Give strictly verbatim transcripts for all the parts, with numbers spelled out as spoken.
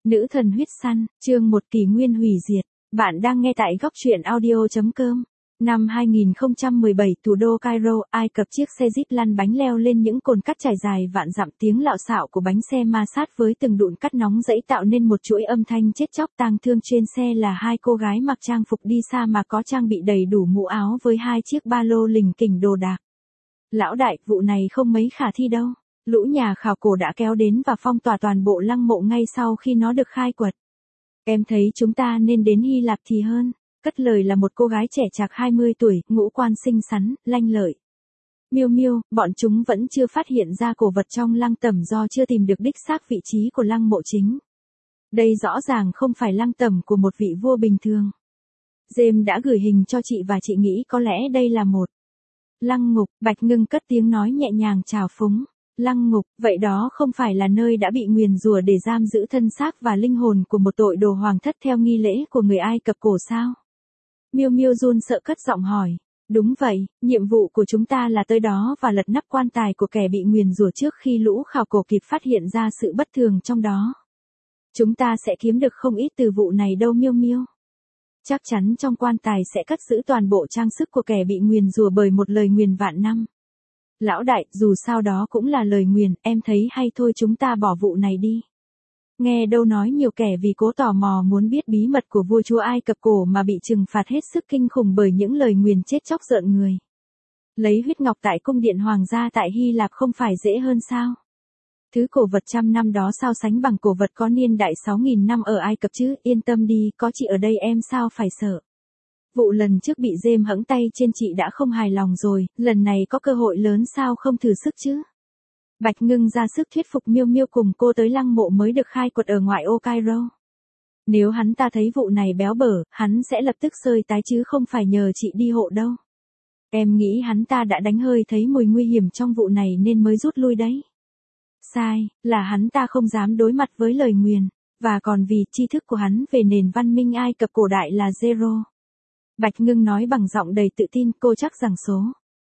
Nữ thần huyết săn, chương một kỷ nguyên hủy diệt. Bạn đang nghe tại góc truyện audio chấm com. Năm hai nghìn không trăm mười bảy, thủ đô Cairo, Ai Cập, chiếc xe jeep lăn bánh leo lên những cồn cát trải dài vạn dặm, tiếng lạo xạo của bánh xe ma sát với từng đụn cát nóng rẫy tạo nên một chuỗi âm thanh chết chóc tang thương. Trên xe là hai cô gái mặc trang phục đi xa mà có trang bị đầy đủ mũ áo với hai chiếc ba lô lỉnh kỉnh đồ đạc. Lão đại, vụ này không mấy khả thi đâu. Lũ nhà khảo cổ đã kéo đến và phong tỏa toàn bộ lăng mộ ngay sau khi nó được khai quật. Em thấy chúng ta nên đến Hy Lạp thì hơn. Cất lời là một cô gái trẻ chạc hai mươi tuổi, ngũ quan xinh xắn, lanh lợi. Miêu Miêu, bọn chúng vẫn chưa phát hiện ra cổ vật trong lăng tẩm do chưa tìm được đích xác vị trí của lăng mộ chính. Đây rõ ràng không phải lăng tẩm của một vị vua bình thường. James đã gửi hình cho chị và chị nghĩ có lẽ đây là một lăng ngục. Bạch Ngưng cất tiếng nói nhẹ nhàng trào phúng. Lăng ngục, vậy đó không phải là nơi đã bị nguyền rủa để giam giữ thân xác và linh hồn của một tội đồ hoàng thất theo nghi lễ của người Ai Cập cổ sao? Miêu Miêu run sợ cất giọng hỏi. Đúng vậy, nhiệm vụ của chúng ta là tới đó và lật nắp quan tài của kẻ bị nguyền rủa trước khi lũ khảo cổ kịp phát hiện ra sự bất thường trong đó. Chúng ta sẽ kiếm được không ít từ vụ này đâu Miêu Miêu. Chắc chắn trong quan tài sẽ cất giữ toàn bộ trang sức của kẻ bị nguyền rủa bởi một lời nguyền vạn năm. Lão đại, dù sao đó cũng là lời nguyền, em thấy hay thôi chúng ta bỏ vụ này đi. Nghe đâu nói nhiều kẻ vì cố tò mò muốn biết bí mật của vua chúa Ai Cập cổ mà bị trừng phạt hết sức kinh khủng bởi những lời nguyền chết chóc rợn người. Lấy huyết ngọc tại cung điện hoàng gia tại Hy Lạp không phải dễ hơn sao? Thứ cổ vật trăm năm đó sao sánh bằng cổ vật có niên đại sáu nghìn năm ở Ai Cập chứ, yên tâm đi, có chị ở đây em sao phải sợ. Vụ lần trước bị James hẫng tay trên chị đã không hài lòng rồi, lần này có cơ hội lớn sao không thử sức chứ? Bạch Ngưng ra sức thuyết phục Miêu Miêu cùng cô tới lăng mộ mới được khai quật ở ngoại ô Cairo. Nếu hắn ta thấy vụ này béo bở, hắn sẽ lập tức sơi tái chứ không phải nhờ chị đi hộ đâu. Em nghĩ hắn ta đã đánh hơi thấy mùi nguy hiểm trong vụ này nên mới rút lui đấy. Sai, là hắn ta không dám đối mặt với lời nguyền, và còn vì tri thức của hắn về nền văn minh Ai Cập cổ đại là zero. Bạch Ngưng nói bằng giọng đầy tự tin, cô chắc rằng số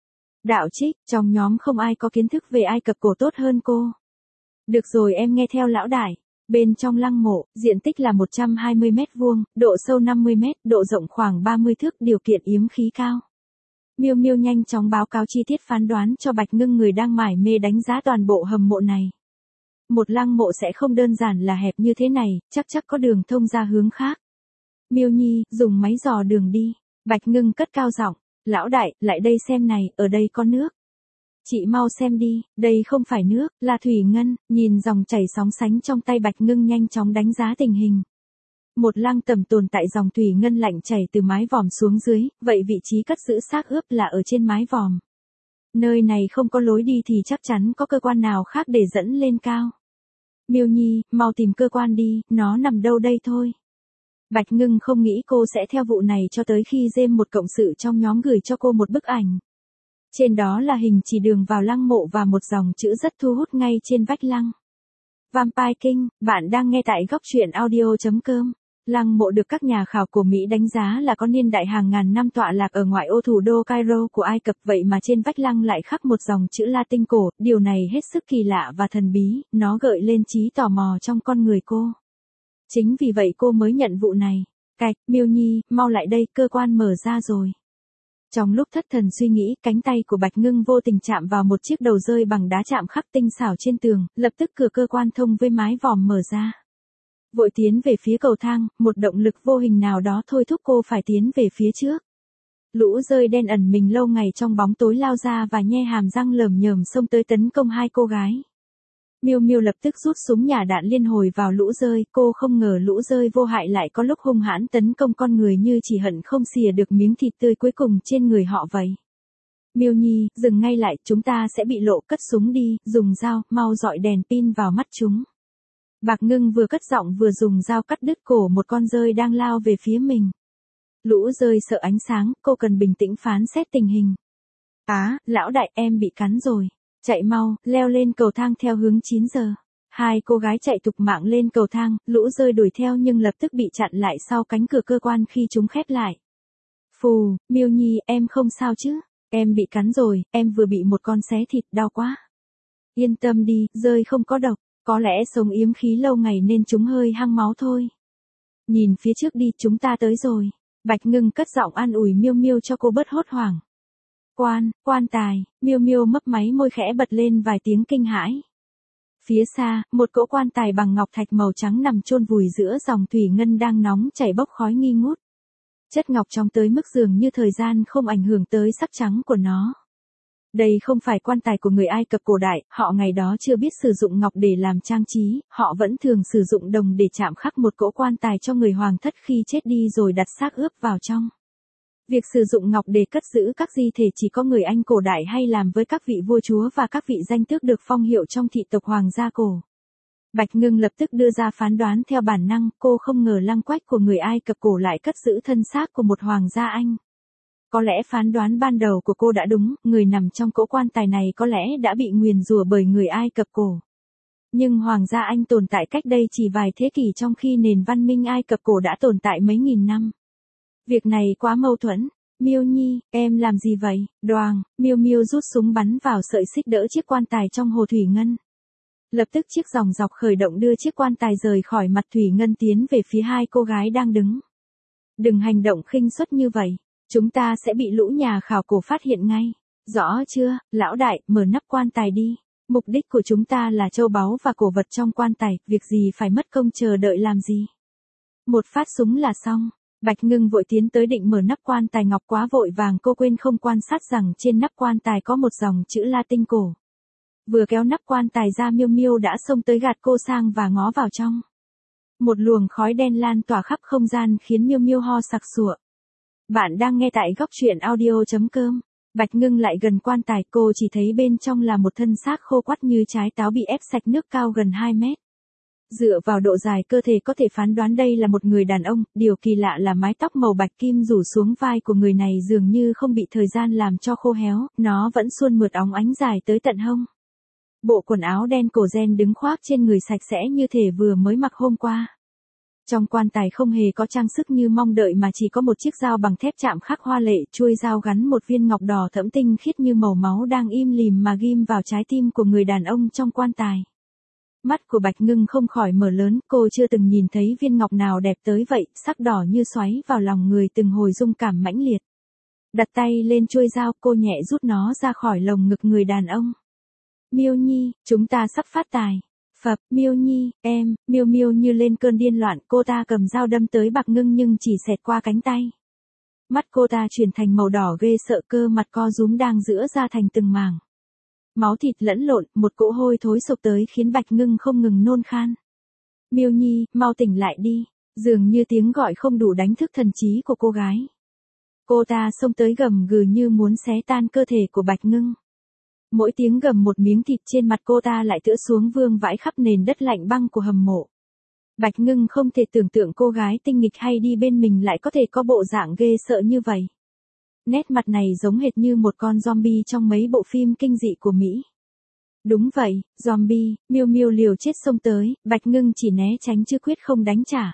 đạo trích trong nhóm không ai có kiến thức về Ai Cập cổ tốt hơn cô. Được rồi em nghe theo lão đại. Bên trong lăng mộ, diện tích là một trăm hai mươi mét vuông, độ sâu năm mươi mét, độ rộng khoảng ba mươi thước, điều kiện yếm khí cao. Miêu Miêu nhanh chóng báo cáo chi tiết phán đoán cho Bạch Ngưng người đang mải mê đánh giá toàn bộ hầm mộ này. Một lăng mộ sẽ không đơn giản là hẹp như thế này, chắc chắc có đường thông ra hướng khác. Miêu Nhi, dùng máy dò đường đi. Bạch Ngưng cất cao giọng. Lão đại, lại đây xem này, ở đây có nước. Chị mau xem đi, đây không phải nước, là thủy ngân. Nhìn dòng chảy sóng sánh trong tay Bạch Ngưng nhanh chóng đánh giá tình hình. Một lăng tẩm tồn tại dòng thủy ngân lạnh chảy từ mái vòm xuống dưới, vậy vị trí cất giữ xác ướp là ở trên mái vòm. Nơi này không có lối đi thì chắc chắn có cơ quan nào khác để dẫn lên cao. Miêu Nhi, mau tìm cơ quan đi, nó nằm đâu đây thôi. Bạch Ngưng không nghĩ cô sẽ theo vụ này cho tới khi James một cộng sự trong nhóm gửi cho cô một bức ảnh. Trên đó là hình chỉ đường vào lăng mộ và một dòng chữ rất thu hút ngay trên vách lăng. Vampire King, bạn đang nghe tại góc truyện audio chấm com. Lăng mộ được các nhà khảo cổ Mỹ đánh giá là có niên đại hàng ngàn năm tọa lạc ở ngoại ô thủ đô Cairo của Ai Cập, vậy mà trên vách lăng lại khắc một dòng chữ Latin cổ, điều này hết sức kỳ lạ và thần bí, nó gợi lên trí tò mò trong con người cô. Chính vì vậy cô mới nhận vụ này. Cạch, Miêu Nhi, mau lại đây, cơ quan mở ra rồi. Trong lúc thất thần suy nghĩ, cánh tay của Bạch Ngưng vô tình chạm vào một chiếc đầu rơi bằng đá chạm khắc tinh xảo trên tường, lập tức cửa cơ quan thông với mái vòm mở ra. Vội tiến về phía cầu thang, một động lực vô hình nào đó thôi thúc cô phải tiến về phía trước. Lũ rơi đen ẩn mình lâu ngày trong bóng tối lao ra và nhe hàm răng lởm nhởm xông tới tấn công hai cô gái. Miêu Miêu lập tức rút súng nhả đạn liên hồi vào lũ rơi, cô không ngờ lũ rơi vô hại lại có lúc hung hãn tấn công con người như chỉ hận không xìa được miếng thịt tươi cuối cùng trên người họ vậy. Miêu Nhi, dừng ngay lại, chúng ta sẽ bị lộ, cất súng đi, dùng dao, mau dọi đèn pin vào mắt chúng. Bạch Ngưng vừa cất giọng vừa dùng dao cắt đứt cổ một con rơi đang lao về phía mình. Lũ rơi sợ ánh sáng, cô cần bình tĩnh phán xét tình hình. Á, lão đại, em bị cắn rồi. Chạy mau, leo lên cầu thang theo hướng chín giờ. Hai cô gái chạy thục mạng lên cầu thang, lũ rơi đuổi theo nhưng lập tức bị chặn lại sau cánh cửa cơ quan khi chúng khép lại. Phù, Miêu Nhi, em không sao chứ? Em bị cắn rồi, em vừa bị một con xé thịt, đau quá. Yên tâm đi, rơi không có độc. Có lẽ sống yếm khí lâu ngày nên chúng hơi hăng máu thôi. Nhìn phía trước đi, chúng ta tới rồi. Bạch Ngưng cất giọng an ủi Miêu Miêu cho cô bớt hốt hoảng. Quan, quan tài, Miêu Miêu mấp máy môi khẽ bật lên vài tiếng kinh hãi. Phía xa, một cỗ quan tài bằng ngọc thạch màu trắng nằm chôn vùi giữa dòng thủy ngân đang nóng chảy bốc khói nghi ngút. Chất ngọc trong tới mức dường như thời gian không ảnh hưởng tới sắc trắng của nó. Đây không phải quan tài của người Ai Cập cổ đại, họ ngày đó chưa biết sử dụng ngọc để làm trang trí, họ vẫn thường sử dụng đồng để chạm khắc một cỗ quan tài cho người hoàng thất khi chết đi rồi đặt xác ướp vào trong. Việc sử dụng ngọc để cất giữ các di thể chỉ có người Anh cổ đại hay làm với các vị vua chúa và các vị danh tước được phong hiệu trong thị tộc hoàng gia cổ. Bạch Ngưng lập tức đưa ra phán đoán theo bản năng, cô không ngờ lăng quách của người Ai Cập cổ lại cất giữ thân xác của một hoàng gia Anh. Có lẽ phán đoán ban đầu của cô đã đúng, người nằm trong cỗ quan tài này có lẽ đã bị nguyền rủa bởi người Ai Cập cổ. Nhưng hoàng gia Anh tồn tại cách đây chỉ vài thế kỷ trong khi nền văn minh Ai Cập cổ đã tồn tại mấy nghìn năm. Việc này quá mâu thuẫn. Miêu Nhi, em làm gì vậy? Đoàng, Miêu Miêu rút súng bắn vào sợi xích đỡ chiếc quan tài trong hồ thủy ngân. Lập tức chiếc dòng dọc khởi động đưa chiếc quan tài rời khỏi mặt thủy ngân tiến về phía hai cô gái đang đứng. Đừng hành động khinh suất như vậy, chúng ta sẽ bị lũ nhà khảo cổ phát hiện ngay. Rõ chưa, lão đại, mở nắp quan tài đi. Mục đích của chúng ta là châu báu và cổ vật trong quan tài, việc gì phải mất công chờ đợi làm gì. Một phát súng là xong. Bạch Ngưng vội tiến tới định mở nắp quan tài ngọc, quá vội vàng cô quên không quan sát rằng trên nắp quan tài có một dòng chữ Latin cổ. Vừa kéo nắp quan tài ra, Miêu Miêu đã xông tới gạt cô sang và ngó vào trong. Một luồng khói đen lan tỏa khắp không gian khiến Miêu Miêu ho sặc sụa. Bạn đang nghe tại góc truyện audio chấm com. Bạch Ngưng lại gần quan tài, cô chỉ thấy bên trong là một thân xác khô quắt như trái táo bị ép sạch nước cao gần hai mét. Dựa vào độ dài cơ thể có thể phán đoán đây là một người đàn ông, điều kỳ lạ là mái tóc màu bạch kim rủ xuống vai của người này dường như không bị thời gian làm cho khô héo, nó vẫn suôn mượt óng ánh dài tới tận hông. Bộ quần áo đen cổ ren đứng khoác trên người sạch sẽ như thể vừa mới mặc hôm qua. Trong quan tài không hề có trang sức như mong đợi mà chỉ có một chiếc dao bằng thép chạm khắc hoa lệ, chuôi dao gắn một viên ngọc đỏ thẫm tinh khiết như màu máu đang im lìm mà ghim vào trái tim của người đàn ông trong quan tài. Mắt của Bạch Ngưng không khỏi mở lớn, cô chưa từng nhìn thấy viên ngọc nào đẹp tới vậy, sắc đỏ như xoáy vào lòng người từng hồi rung cảm mãnh liệt. Đặt tay lên chuôi dao, cô nhẹ rút nó ra khỏi lồng ngực người đàn ông. Miêu Nhi, chúng ta sắp phát tài. Phập, Miêu Nhi, em, Miêu Miêu như lên cơn điên loạn, cô ta cầm dao đâm tới Bạch Ngưng nhưng chỉ xẹt qua cánh tay. Mắt cô ta chuyển thành màu đỏ ghê sợ, cơ mặt co rúm đang giãn ra thành từng mảng. Máu thịt lẫn lộn, một cỗ hôi thối sộc tới khiến Bạch Ngưng không ngừng nôn khan. Miêu Nhi, mau tỉnh lại đi, dường như tiếng gọi không đủ đánh thức thần trí của cô gái. Cô ta xông tới gầm gừ như muốn xé tan cơ thể của Bạch Ngưng. Mỗi tiếng gầm một miếng thịt trên mặt cô ta lại tựa xuống vương vãi khắp nền đất lạnh băng của hầm mộ. Bạch Ngưng không thể tưởng tượng cô gái tinh nghịch hay đi bên mình lại có thể có bộ dạng ghê sợ như vậy. Nét mặt này giống hệt như một con zombie trong mấy bộ phim kinh dị của Mỹ. Đúng vậy, zombie, Miêu Miêu liều chết xông tới, Bạch Ngưng chỉ né tránh chứ quyết không đánh trả.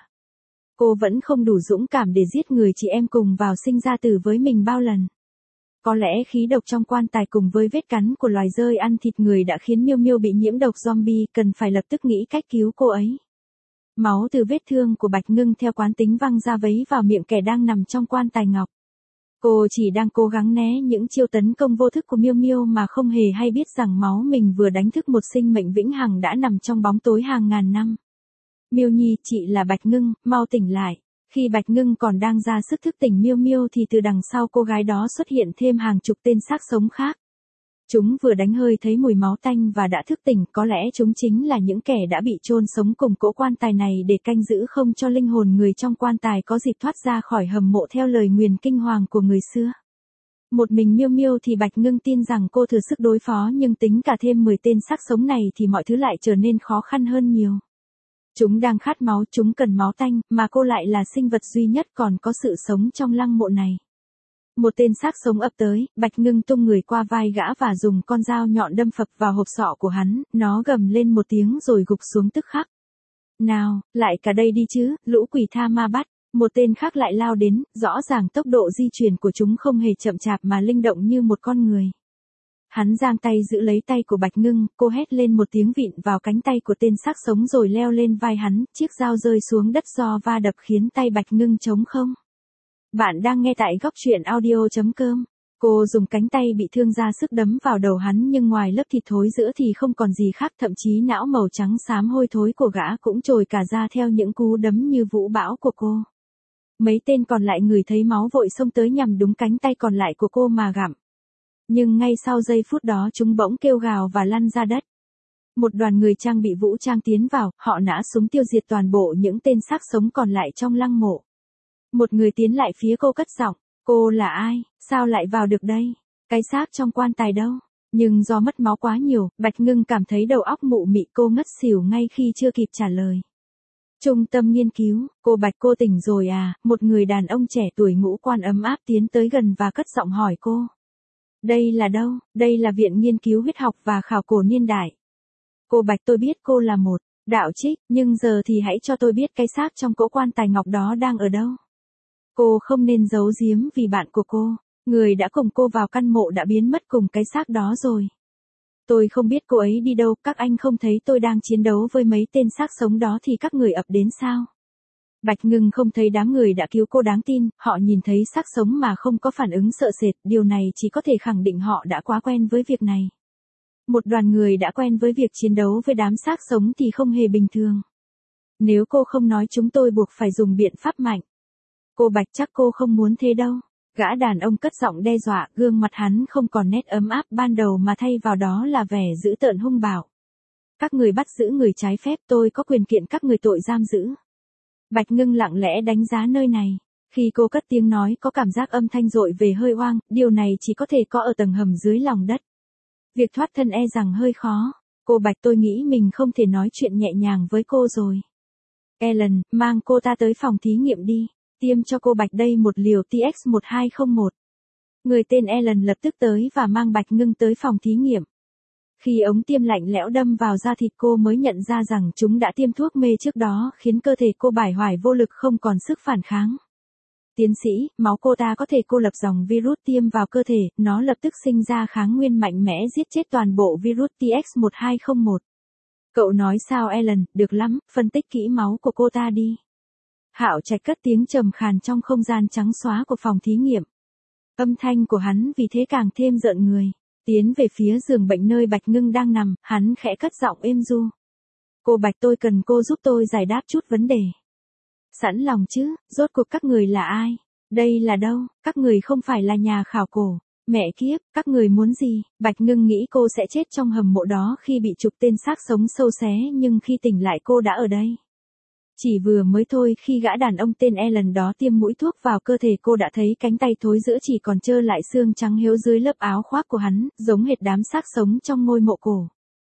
Cô vẫn không đủ dũng cảm để giết người chị em cùng vào sinh ra tử với mình bao lần. Có lẽ khí độc trong quan tài cùng với vết cắn của loài dơi ăn thịt người đã khiến Miêu Miêu bị nhiễm độc zombie, cần phải lập tức nghĩ cách cứu cô ấy. Máu từ vết thương của Bạch Ngưng theo quán tính văng ra vấy vào miệng kẻ đang nằm trong quan tài ngọc. Cô chỉ đang cố gắng né những chiêu tấn công vô thức của Miêu Miêu mà không hề hay biết rằng máu mình vừa đánh thức một sinh mệnh vĩnh hằng đã nằm trong bóng tối hàng ngàn năm. Miêu Nhi, chị là Bạch Ngưng, mau tỉnh lại. Khi Bạch Ngưng còn đang ra sức thức tỉnh Miêu Miêu thì từ đằng sau cô gái đó xuất hiện thêm hàng chục tên xác sống khác. Chúng vừa đánh hơi thấy mùi máu tanh và đã thức tỉnh, có lẽ chúng chính là những kẻ đã bị chôn sống cùng cỗ quan tài này để canh giữ không cho linh hồn người trong quan tài có dịp thoát ra khỏi hầm mộ theo lời nguyền kinh hoàng của người xưa. Một mình Miêu Miêu thì Bạch Ngưng tin rằng cô thừa sức đối phó, nhưng tính cả thêm mười tên xác sống này thì mọi thứ lại trở nên khó khăn hơn nhiều. Chúng đang khát máu, chúng cần máu tanh, mà cô lại là sinh vật duy nhất còn có sự sống trong lăng mộ này. Một tên xác sống ập tới, Bạch Ngưng tung người qua vai gã và dùng con dao nhọn đâm phập vào hộp sọ của hắn, nó gầm lên một tiếng rồi gục xuống tức khắc. Nào, lại cả đây đi chứ, lũ quỷ tha ma bắt. Một tên khác lại lao đến, rõ ràng tốc độ di chuyển của chúng không hề chậm chạp mà linh động như một con người. Hắn giang tay giữ lấy tay của Bạch Ngưng, cô hét lên một tiếng vịn vào cánh tay của tên xác sống rồi leo lên vai hắn, chiếc dao rơi xuống đất do va đập khiến tay Bạch Ngưng trống không. Bạn đang nghe tại góc truyện audio.com. Cô dùng cánh tay bị thương ra sức đấm vào đầu hắn nhưng ngoài lớp thịt thối giữa thì không còn gì khác, thậm chí não màu trắng xám hôi thối của gã cũng trồi cả ra theo những cú đấm như vũ bão của cô. Mấy tên còn lại ngửi thấy máu vội xông tới nhằm đúng cánh tay còn lại của cô mà gặm. Nhưng ngay sau giây phút đó chúng bỗng kêu gào và lăn ra đất. Một đoàn người trang bị vũ trang tiến vào, họ nã súng tiêu diệt toàn bộ những tên xác sống còn lại trong lăng mộ. Một người tiến lại phía cô cất giọng, cô là ai, sao lại vào được đây, cái xác trong quan tài đâu? Nhưng do mất máu quá nhiều, Bạch Ngưng cảm thấy đầu óc mụ mị, cô ngất xỉu ngay khi chưa kịp trả lời. Trung tâm nghiên cứu, cô Bạch, cô tỉnh rồi à? Một người đàn ông trẻ tuổi ngũ quan ấm áp tiến tới gần và cất giọng hỏi cô. Đây là đâu? Đây là Viện Nghiên cứu Huyết học và Khảo cổ Niên đại. Cô Bạch, tôi biết cô là một đạo trích, nhưng giờ thì hãy cho tôi biết cái xác trong cỗ quan tài ngọc đó đang ở đâu. Cô không nên giấu giếm vì bạn của cô, người đã cùng cô vào căn mộ đã biến mất cùng cái xác đó rồi. Tôi không biết cô ấy đi đâu, các anh không thấy tôi đang chiến đấu với mấy tên xác sống đó thì các người ập đến sao? Bạch Ngưng không thấy đám người đã cứu cô đáng tin, họ nhìn thấy xác sống mà không có phản ứng sợ sệt, điều này chỉ có thể khẳng định họ đã quá quen với việc này. Một đoàn người đã quen với việc chiến đấu với đám xác sống thì không hề bình thường. Nếu cô không nói chúng tôi buộc phải dùng biện pháp mạnh. Cô Bạch, chắc cô không muốn thế đâu. Gã đàn ông cất giọng đe dọa, gương mặt hắn không còn nét ấm áp ban đầu mà thay vào đó là vẻ dữ tợn hung bạo. Các người bắt giữ người trái phép, tôi có quyền kiện các người tội giam giữ. Bạch Ngưng lặng lẽ đánh giá nơi này. Khi cô cất tiếng nói có cảm giác âm thanh dội về hơi oang, điều này chỉ có thể có ở tầng hầm dưới lòng đất. Việc thoát thân e rằng hơi khó. Cô Bạch, tôi nghĩ mình không thể nói chuyện nhẹ nhàng với cô rồi. Ellen, mang cô ta tới phòng thí nghiệm đi. Tiêm cho cô Bạch đây một liều T X một hai không một. Người tên Ellen lập tức tới và mang Bạch Ngưng tới phòng thí nghiệm. Khi ống tiêm lạnh lẽo đâm vào da thịt cô mới nhận ra rằng chúng đã tiêm thuốc mê trước đó khiến cơ thể cô bải hoài vô lực không còn sức phản kháng. Tiến sĩ, máu cô ta có thể cô lập dòng virus tiêm vào cơ thể, nó lập tức sinh ra kháng nguyên mạnh mẽ giết chết toàn bộ virus T X một hai không một. Cậu nói sao Ellen, được lắm, phân tích kỹ máu của cô ta đi. Hạo Trạch cất tiếng trầm khàn trong không gian trắng xóa của phòng thí nghiệm. Âm thanh của hắn vì thế càng thêm rợn người. Tiến về phía giường bệnh nơi Bạch Ngưng đang nằm, hắn khẽ cất giọng êm ru. Cô Bạch, tôi cần cô giúp tôi giải đáp chút vấn đề. Sẵn lòng chứ, rốt cuộc các người là ai? Đây là đâu? Các người không phải là nhà khảo cổ. Mẹ kiếp, các người muốn gì? Bạch Ngưng nghĩ cô sẽ chết trong hầm mộ đó khi bị chục tên xác sống sâu xé, nhưng khi tỉnh lại cô đã ở đây. Chỉ vừa mới thôi khi gã đàn ông tên Ellen đó tiêm mũi thuốc vào cơ thể cô đã thấy cánh tay thối giữa chỉ còn trơ lại xương trắng hiếu dưới lớp áo khoác của hắn, giống hệt đám xác sống trong ngôi mộ cổ.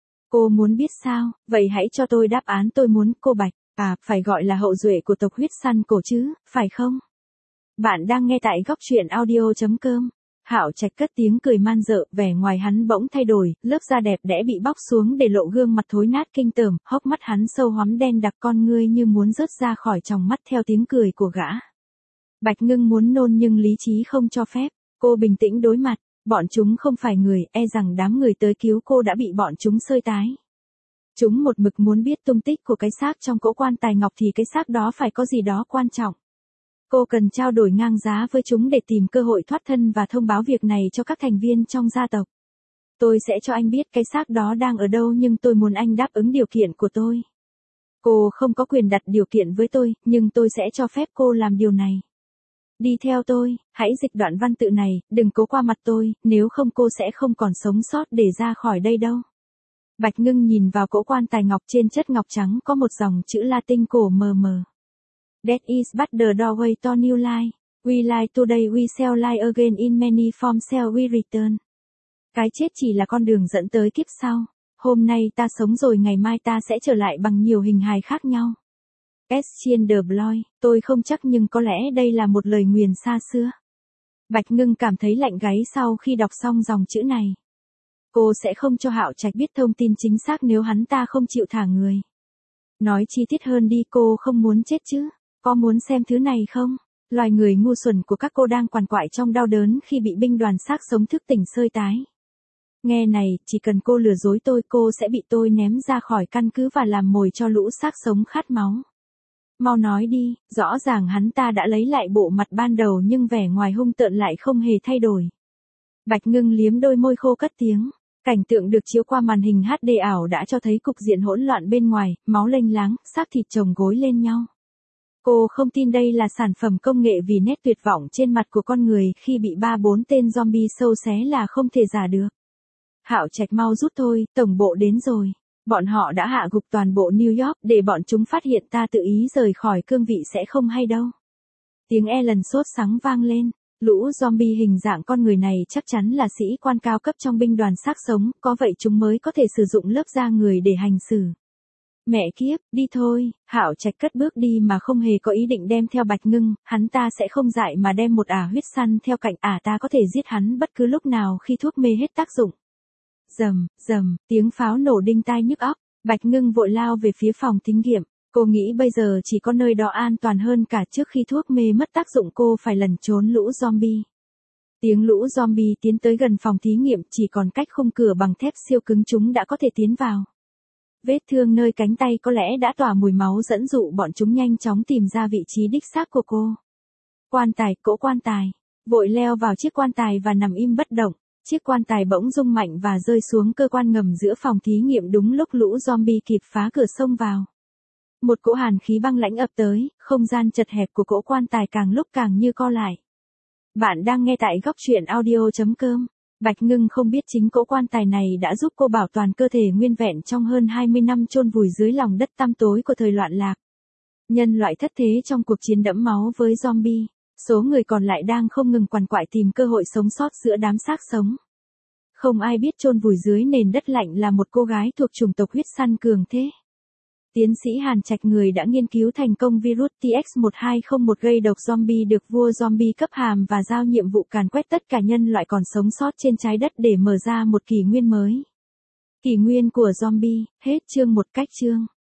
Cô muốn biết sao? Vậy hãy cho tôi đáp án, tôi muốn, cô Bạch. À, phải gọi là hậu duệ của tộc huyết săn cổ chứ, phải không? Bạn đang nghe tại góc truyện audio.com. Hạo Trạch cất tiếng cười man dợ, vẻ ngoài hắn bỗng thay đổi, lớp da đẹp đẽ bị bóc xuống để lộ gương mặt thối nát kinh tởm, hốc mắt hắn sâu hoắm đen đặc, con ngươi như muốn rớt ra khỏi tròng mắt theo tiếng cười của gã. Bạch Ngưng muốn nôn nhưng lý trí không cho phép, cô bình tĩnh đối mặt, bọn chúng không phải người, e rằng đám người tới cứu cô đã bị bọn chúng xơi tái. Chúng một mực muốn biết tung tích của cái xác trong cỗ quan tài ngọc thì cái xác đó phải có gì đó quan trọng. Cô cần trao đổi ngang giá với chúng để tìm cơ hội thoát thân và thông báo việc này cho các thành viên trong gia tộc. Tôi sẽ cho anh biết cái xác đó đang ở đâu nhưng tôi muốn anh đáp ứng điều kiện của tôi. Cô không có quyền đặt điều kiện với tôi, nhưng tôi sẽ cho phép cô làm điều này. Đi theo tôi, hãy dịch đoạn văn tự này, đừng cố qua mặt tôi, nếu không cô sẽ không còn sống sót để ra khỏi đây đâu. Bạch Ngưng nhìn vào cỗ quan tài ngọc, trên chất ngọc trắng có một dòng chữ Latin cổ mờ mờ. Death is but the doorway to new life. We lie today, we shall lie again, in many forms shall we return. Cái chết chỉ là con đường dẫn tới kiếp sau. Hôm nay ta sống rồi ngày mai ta sẽ trở lại bằng nhiều hình hài khác nhau. Etienne de Blois, tôi không chắc nhưng có lẽ đây là một lời nguyền xa xưa. Bạch Ngưng cảm thấy lạnh gáy sau khi đọc xong dòng chữ này. Cô sẽ không cho Hạo Trạch biết thông tin chính xác nếu hắn ta không chịu thả người. Nói chi tiết hơn đi, cô không muốn chết chứ? Có muốn xem thứ này không? Loài người ngu xuẩn của các cô đang quằn quại trong đau đớn khi bị binh đoàn xác sống thức tỉnh xơi tái. Nghe này, chỉ cần cô lừa dối tôi cô sẽ bị tôi ném ra khỏi căn cứ và làm mồi cho lũ xác sống khát máu. Mau nói đi, rõ ràng hắn ta đã lấy lại bộ mặt ban đầu nhưng vẻ ngoài hung tợn lại không hề thay đổi. Bạch Ngưng liếm đôi môi khô cất tiếng. Cảnh tượng được chiếu qua màn hình hát đê ảo đã cho thấy cục diện hỗn loạn bên ngoài, máu lênh láng, xác thịt chồng gối lên nhau. Cô không tin đây là sản phẩm công nghệ vì nét tuyệt vọng trên mặt của con người khi bị ba bốn tên zombie sâu xé là không thể giả được. Hạo Trạch mau rút thôi, tổng bộ đến rồi. Bọn họ đã hạ gục toàn bộ New York để bọn chúng phát hiện ta tự ý rời khỏi cương vị sẽ không hay đâu. Tiếng Ellen sốt sắng vang lên. Lũ zombie hình dạng con người này chắc chắn là sĩ quan cao cấp trong binh đoàn xác sống, có vậy chúng mới có thể sử dụng lớp da người để hành xử. Mẹ kiếp, đi thôi, Hạo Trạch cất bước đi mà không hề có ý định đem theo Bạch Ngưng, hắn ta sẽ không dại mà đem một ả huyết săn theo cạnh ả ta có thể giết hắn bất cứ lúc nào khi thuốc mê hết tác dụng. Rầm, rầm, tiếng pháo nổ đinh tai nhức óc, Bạch Ngưng vội lao về phía phòng thí nghiệm. Cô nghĩ bây giờ chỉ có nơi đó an toàn hơn cả trước khi thuốc mê mất tác dụng cô phải lẩn trốn lũ zombie. Tiếng lũ zombie tiến tới gần phòng thí nghiệm chỉ còn cách khung cửa bằng thép siêu cứng chúng đã có thể tiến vào. Vết thương nơi cánh tay có lẽ đã tỏa mùi máu dẫn dụ bọn chúng nhanh chóng tìm ra vị trí đích xác của cô. Quan tài, cỗ quan tài. Vội leo vào chiếc quan tài và nằm im bất động. Chiếc quan tài bỗng rung mạnh và rơi xuống cơ quan ngầm giữa phòng thí nghiệm đúng lúc lũ zombie kịp phá cửa xông vào. Một cỗ hàn khí băng lãnh ập tới, không gian chật hẹp của cỗ quan tài càng lúc càng như co lại. Bạn đang nghe tại góc truyện audio chấm com. Bạch Ngưng không biết chính cỗ quan tài này đã giúp cô bảo toàn cơ thể nguyên vẹn trong hơn hai mươi năm chôn vùi dưới lòng đất tăm tối của thời loạn lạc. Nhân loại thất thế trong cuộc chiến đẫm máu với zombie, số người còn lại đang không ngừng quằn quại tìm cơ hội sống sót giữa đám xác sống. Không ai biết chôn vùi dưới nền đất lạnh là một cô gái thuộc chủng tộc huyết săn cường thế. Tiến sĩ Hàn Trạch người đã nghiên cứu thành công virus T X một hai không một gây độc zombie được vua zombie cấp hàm và giao nhiệm vụ càn quét tất cả nhân loại còn sống sót trên trái đất để mở ra một kỷ nguyên mới. Kỷ nguyên của zombie, hết chương một cách chương.